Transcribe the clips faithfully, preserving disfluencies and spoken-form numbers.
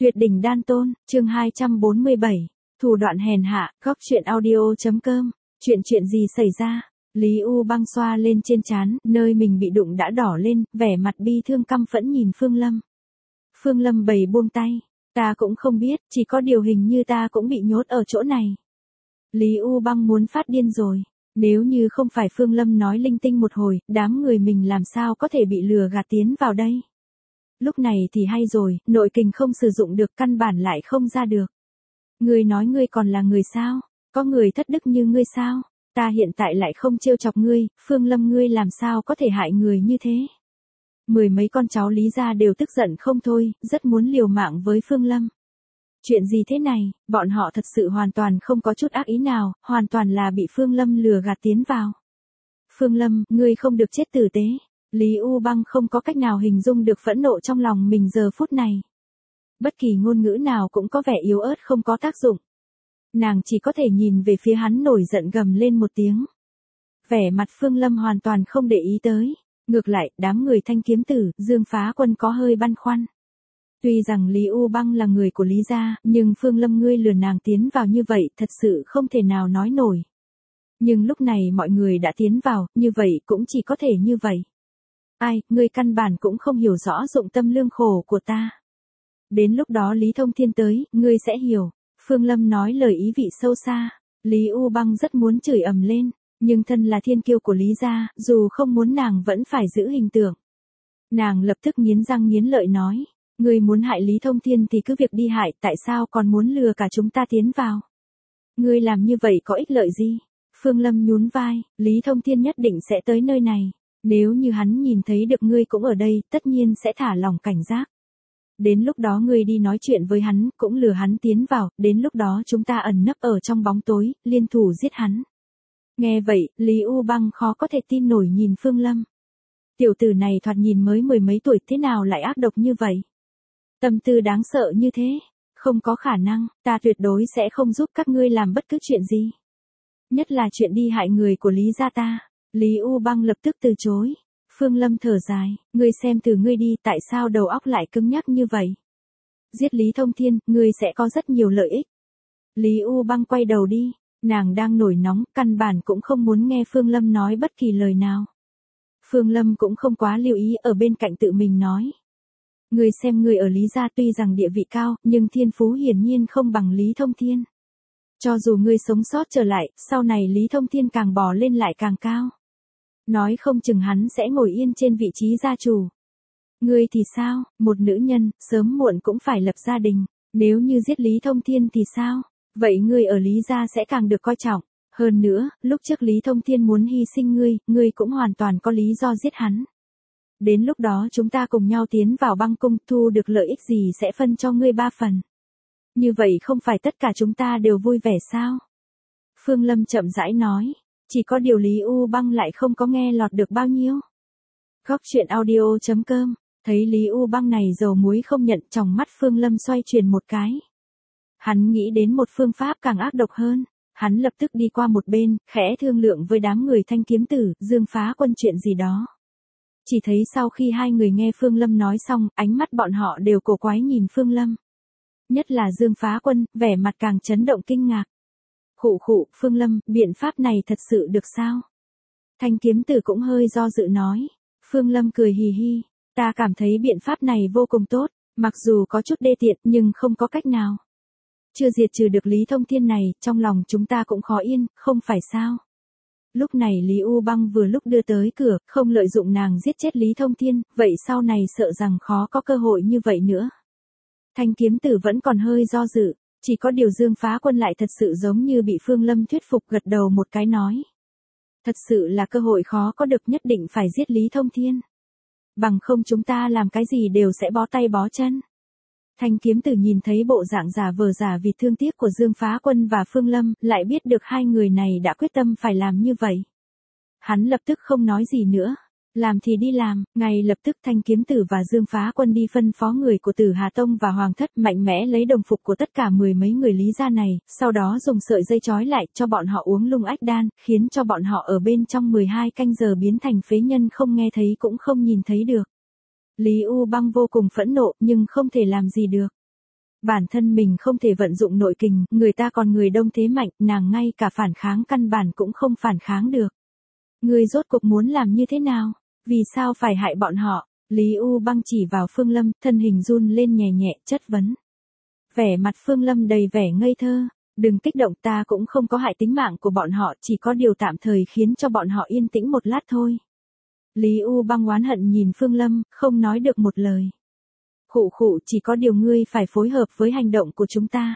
Tuyệt đỉnh đan tôn, chương hai trăm bốn mươi bảy, thủ đoạn hèn hạ, góc truyện audio.com, chuyện chuyện gì xảy ra? Lý U Băng xoa lên trên trán, nơi mình bị đụng đã đỏ lên, vẻ mặt bi thương căm phẫn nhìn Phương Lâm. Phương Lâm bầy buông tay, ta cũng không biết, chỉ có điều hình như ta cũng bị nhốt ở chỗ này. Lý U Băng muốn phát điên rồi, nếu như không phải Phương Lâm nói linh tinh một hồi, đám người mình làm sao có thể bị lừa gạt tiến vào đây. Lúc này thì hay rồi, nội kình không sử dụng được, căn bản lại không ra được. Ngươi nói ngươi còn là người sao? Có người thất đức như ngươi sao? Ta hiện tại lại không trêu chọc ngươi, Phương Lâm ngươi làm sao có thể hại người như thế? Mười mấy con cháu Lý gia đều tức giận không thôi, rất muốn liều mạng với Phương Lâm. Chuyện gì thế này, bọn họ thật sự hoàn toàn không có chút ác ý nào, hoàn toàn là bị Phương Lâm lừa gạt tiến vào. Phương Lâm, ngươi không được chết tử tế. Lý U Băng không có cách nào hình dung được phẫn nộ trong lòng mình giờ phút này. Bất kỳ ngôn ngữ nào cũng có vẻ yếu ớt không có tác dụng. Nàng chỉ có thể nhìn về phía hắn nổi giận gầm lên một tiếng. Vẻ mặt Phương Lâm hoàn toàn không để ý tới. Ngược lại, đám người Thanh Kiếm Tử, Dương Phá Quân có hơi băn khoăn. Tuy rằng Lý U Băng là người của Lý gia, nhưng Phương Lâm ngươi lừa nàng tiến vào như vậy thật sự không thể nào nói nổi. Nhưng lúc này mọi người đã tiến vào, như vậy cũng chỉ có thể như vậy. Ai, ngươi căn bản cũng không hiểu rõ dụng tâm lương khổ của ta. Đến lúc đó Lý Thông Thiên tới, ngươi sẽ hiểu. Phương Lâm nói lời ý vị sâu xa. Lý U Băng rất muốn chửi ầm lên, nhưng thân là thiên kiêu của Lý gia, dù không muốn nàng vẫn phải giữ hình tượng. Nàng lập tức nghiến răng nghiến lợi nói, ngươi muốn hại Lý Thông Thiên thì cứ việc đi hại, tại sao còn muốn lừa cả chúng ta tiến vào? Ngươi làm như vậy có ích lợi gì? Phương Lâm nhún vai, Lý Thông Thiên nhất định sẽ tới nơi này. Nếu như hắn nhìn thấy được ngươi cũng ở đây, tất nhiên sẽ thả lòng cảnh giác. Đến lúc đó ngươi đi nói chuyện với hắn, cũng lừa hắn tiến vào, đến lúc đó chúng ta ẩn nấp ở trong bóng tối, liên thủ giết hắn. Nghe vậy, Lý U Băng khó có thể tin nổi nhìn Phương Lâm. Tiểu tử này thoạt nhìn mới mười mấy tuổi, thế nào lại ác độc như vậy? Tâm tư đáng sợ như thế, không có khả năng, ta tuyệt đối sẽ không giúp các ngươi làm bất cứ chuyện gì. Nhất là chuyện đi hại người của Lý gia ta. Lý U Băng lập tức từ chối. Phương Lâm thở dài, ngươi xem từ ngươi đi, tại sao đầu óc lại cứng nhắc như vậy? Giết Lý Thông Thiên, ngươi sẽ có rất nhiều lợi ích. Lý U Băng quay đầu đi, nàng đang nổi nóng, căn bản cũng không muốn nghe Phương Lâm nói bất kỳ lời nào. Phương Lâm cũng không quá lưu ý, ở bên cạnh tự mình nói. Ngươi xem ngươi ở Lý gia tuy rằng địa vị cao, nhưng thiên phú hiển nhiên không bằng Lý Thông Thiên. Cho dù ngươi sống sót trở lại, sau này Lý Thông Thiên càng bò lên lại càng cao. Nói không chừng hắn sẽ ngồi yên trên vị trí gia chủ. Ngươi thì sao, một nữ nhân, sớm muộn cũng phải lập gia đình. Nếu như giết Lý Thông Thiên thì sao? Vậy ngươi ở Lý gia sẽ càng được coi trọng. Hơn nữa, lúc trước Lý Thông Thiên muốn hy sinh ngươi, ngươi cũng hoàn toàn có lý do giết hắn. Đến lúc đó chúng ta cùng nhau tiến vào băng cung, thu được lợi ích gì sẽ phân cho ngươi ba phần. Như vậy không phải tất cả chúng ta đều vui vẻ sao? Phương Lâm chậm rãi nói, chỉ có điều Lý U Băng lại không có nghe lọt được bao nhiêu. Góc truyện audio.com, thấy Lý U Băng này dầu muối không nhận, trong mắt Phương Lâm xoay chuyển một cái. Hắn nghĩ đến một phương pháp càng ác độc hơn, hắn lập tức đi qua một bên, khẽ thương lượng với đám người Thanh Kiếm Tử, Dương Phá Quân chuyện gì đó. Chỉ thấy sau khi hai người nghe Phương Lâm nói xong, ánh mắt bọn họ đều cổ quái nhìn Phương Lâm. Nhất là Dương Phá Quân, vẻ mặt càng chấn động kinh ngạc. Khụ khụ, Phương Lâm, biện pháp này thật sự được sao? Thanh Kiếm Tử cũng hơi do dự nói. Phương Lâm cười hì hì, ta cảm thấy biện pháp này vô cùng tốt, mặc dù có chút đê tiện nhưng không có cách nào. Chưa diệt trừ được Lý Thông Thiên này, trong lòng chúng ta cũng khó yên, không phải sao? Lúc này Lý U Băng vừa lúc đưa tới cửa, không lợi dụng nàng giết chết Lý Thông Thiên, vậy sau này sợ rằng khó có cơ hội như vậy nữa. Thanh Kiếm Tử vẫn còn hơi do dự, chỉ có điều Dương Phá Quân lại thật sự giống như bị Phương Lâm thuyết phục, gật đầu một cái nói. Thật sự là cơ hội khó có được, nhất định phải giết Lý Thông Thiên. Bằng không chúng ta làm cái gì đều sẽ bó tay bó chân. Thanh Kiếm Tử nhìn thấy bộ dạng giả vờ giả vì thương tiếc của Dương Phá Quân và Phương Lâm, lại biết được hai người này đã quyết tâm phải làm như vậy. Hắn lập tức không nói gì nữa. Làm thì đi làm, ngay lập tức Thanh Kiếm Tử và Dương Phá Quân đi phân phó người của Tử Hà Tông và Hoàng Thất mạnh mẽ lấy đồng phục của tất cả mười mấy người Lý gia này, sau đó dùng sợi dây trói lại cho bọn họ uống lung ách đan, khiến cho bọn họ ở bên trong mười hai canh giờ biến thành phế nhân, không nghe thấy cũng không nhìn thấy được. Lý U Băng vô cùng phẫn nộ nhưng không thể làm gì được. Bản thân mình không thể vận dụng nội kình, người ta còn người đông thế mạnh, nàng ngay cả phản kháng căn bản cũng không phản kháng được. Ngươi rốt cuộc muốn làm như thế nào? Vì sao phải hại bọn họ? Lý U Băng chỉ vào Phương Lâm, thân hình run lên nhẹ nhẹ, chất vấn. Vẻ mặt Phương Lâm đầy vẻ ngây thơ. Đừng kích động, ta cũng không có hại tính mạng của bọn họ, chỉ có điều tạm thời khiến cho bọn họ yên tĩnh một lát thôi. Lý U Băng oán hận nhìn Phương Lâm, không nói được một lời. Khụ khụ, chỉ có điều ngươi phải phối hợp với hành động của chúng ta.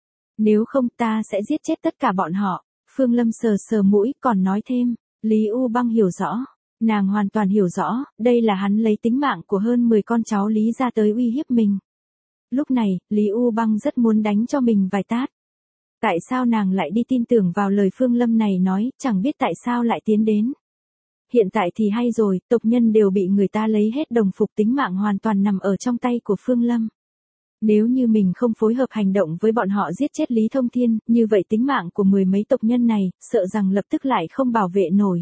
Nếu không ta sẽ giết chết tất cả bọn họ. Phương Lâm sờ sờ mũi còn nói thêm. Lý U Băng hiểu rõ. Nàng hoàn toàn hiểu rõ, đây là hắn lấy tính mạng của hơn mười con cháu Lý ra tới uy hiếp mình. Lúc này, Lý U Băng rất muốn đánh cho mình vài tát. Tại sao nàng lại đi tin tưởng vào lời Phương Lâm này nói, chẳng biết tại sao lại tiến đến. Hiện tại thì hay rồi, tộc nhân đều bị người ta lấy hết đồng phục, tính mạng hoàn toàn nằm ở trong tay của Phương Lâm. Nếu như mình không phối hợp hành động với bọn họ giết chết Lý Thông Thiên, như vậy tính mạng của mười mấy tộc nhân này, sợ rằng lập tức lại không bảo vệ nổi.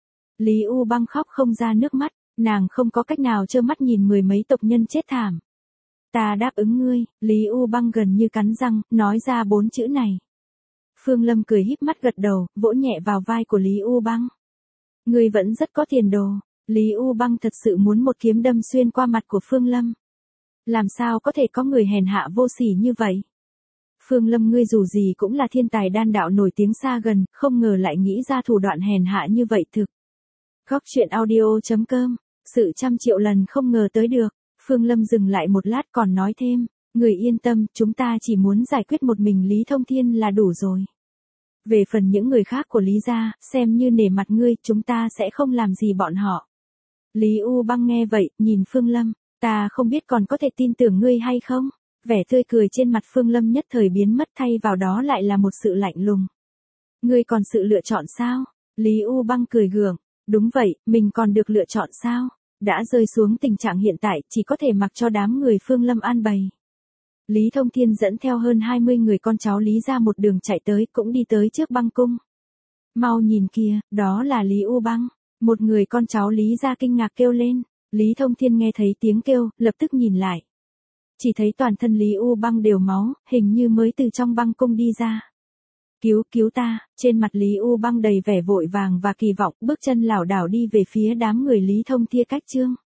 Lý U Băng khóc không ra nước mắt, nàng không có cách nào trơ mắt nhìn mười mấy tộc nhân chết thảm. Ta đáp ứng ngươi, Lý U Băng gần như cắn răng, nói ra bốn chữ này. Phương Lâm cười híp mắt gật đầu, vỗ nhẹ vào vai của Lý U Băng. Ngươi vẫn rất có tiền đồ. Lý U Băng thật sự muốn một kiếm đâm xuyên qua mặt của Phương Lâm. Làm sao có thể có người hèn hạ vô sỉ như vậy? Phương Lâm, ngươi dù gì cũng là thiên tài đan đạo nổi tiếng xa gần, không ngờ lại nghĩ ra thủ đoạn hèn hạ như vậy thực. Góc truyện audio chấm com, sự trăm triệu lần không ngờ tới được. Phương Lâm dừng lại một lát còn nói thêm, người yên tâm, chúng ta chỉ muốn giải quyết một mình Lý Thông Thiên là đủ rồi. Về phần những người khác của Lý gia, xem như nể mặt ngươi, chúng ta sẽ không làm gì bọn họ. Lý U Băng nghe vậy, nhìn Phương Lâm, ta không biết còn có thể tin tưởng ngươi hay không? Vẻ tươi cười trên mặt Phương Lâm nhất thời biến mất, thay vào đó lại là một sự lạnh lùng. Ngươi còn sự lựa chọn sao? Lý U Băng cười gượng, đúng vậy, mình còn được lựa chọn sao? Đã rơi xuống tình trạng hiện tại, chỉ có thể mặc cho đám người Phương Lâm an bày. Lý Thông Thiên dẫn theo hơn hai mươi người con cháu Lý ra một đường chạy tới, cũng đi tới trước băng cung. Mau nhìn kìa, đó là Lý U Băng. Một người con cháu Lý ra kinh ngạc kêu lên. Lý Thông Thiên nghe thấy tiếng kêu, lập tức nhìn lại. Chỉ thấy toàn thân Lý U Băng đều máu, hình như mới từ trong băng cung đi ra. Cứu, cứu ta, trên mặt Lý U Băng đầy vẻ vội vàng và kỳ vọng, bước chân lảo đảo đi về phía đám người Lý Thông Thiên cách trương.